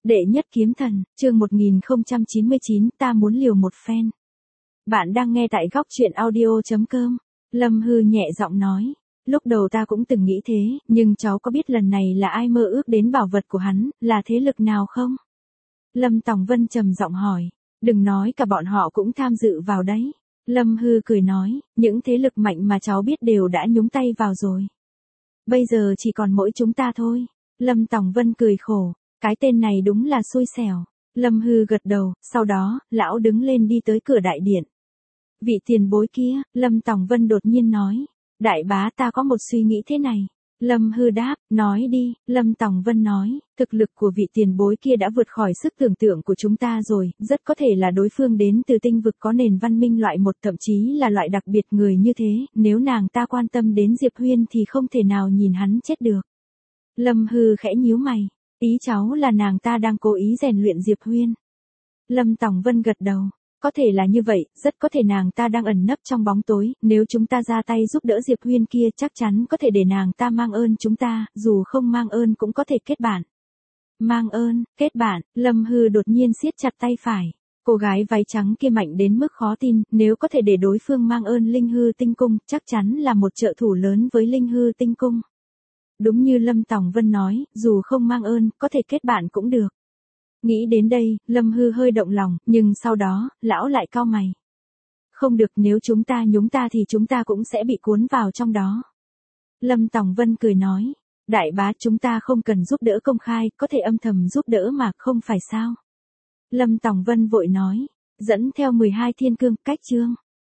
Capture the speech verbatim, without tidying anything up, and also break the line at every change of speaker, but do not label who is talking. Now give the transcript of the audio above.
Đệ nhất kiếm thần, chương một nghìn không trăm chín mươi chín, ta muốn liều một phen. Bạn đang nghe tại góc truyện audio chấm com. Lâm Hư nhẹ giọng nói. Lúc đầu ta cũng từng nghĩ thế, nhưng cháu có biết lần này là ai mơ ước đến bảo vật của hắn, là thế lực nào không? Lâm Tòng Vân trầm giọng hỏi. Đừng nói cả bọn họ cũng tham dự vào đấy. Lâm Hư cười nói, những thế lực mạnh mà cháu biết đều đã nhúng tay vào rồi. Bây giờ chỉ còn mỗi chúng ta thôi. Lâm Tòng Vân cười khổ. Cái tên này đúng là xui xẻo. Lâm Hư gật đầu, sau đó, lão đứng lên đi tới cửa đại điện. Vị tiền bối kia, Lâm Tòng Vân đột nhiên nói. Đại bá ta có một suy nghĩ thế này. Lâm Hư đáp, nói đi, Lâm Tòng Vân nói, thực lực của vị tiền bối kia đã vượt khỏi sức tưởng tượng của chúng ta rồi, rất có thể là đối phương đến từ tinh vực có nền văn minh loại một, thậm chí là loại đặc biệt người như thế, nếu nàng ta quan tâm đến Diệp Huyên thì không thể nào nhìn hắn chết được. Lâm Hư khẽ nhíu mày. Ý cháu là nàng ta đang cố ý rèn luyện Diệp Huyên. Lâm Tòng Vân gật đầu. Có thể là như vậy, rất có thể nàng ta đang ẩn nấp trong bóng tối, nếu chúng ta ra tay giúp đỡ Diệp Huyên kia chắc chắn có thể để nàng ta mang ơn chúng ta, dù không mang ơn cũng có thể kết bạn. Mang ơn, kết bạn, Lâm Hư đột nhiên siết chặt tay phải. Cô gái váy trắng kia mạnh đến mức khó tin, nếu có thể để đối phương mang ơn Linh Hư Tinh Cung, chắc chắn là một trợ thủ lớn với Linh Hư Tinh Cung. Đúng như Lâm Tòng Vân nói, dù không mang ơn, có thể kết bạn cũng được. Nghĩ đến đây, Lâm Hư hơi động lòng, nhưng sau đó, lão lại cau mày. Không được, nếu chúng ta nhúng ta thì chúng ta cũng sẽ bị cuốn vào trong đó. Lâm Tòng Vân cười nói, đại bá chúng ta không cần giúp đỡ công khai, có thể âm thầm giúp đỡ mà, không phải sao? Lâm Tòng Vân vội nói, dẫn theo mười hai thiên cương, cách chương.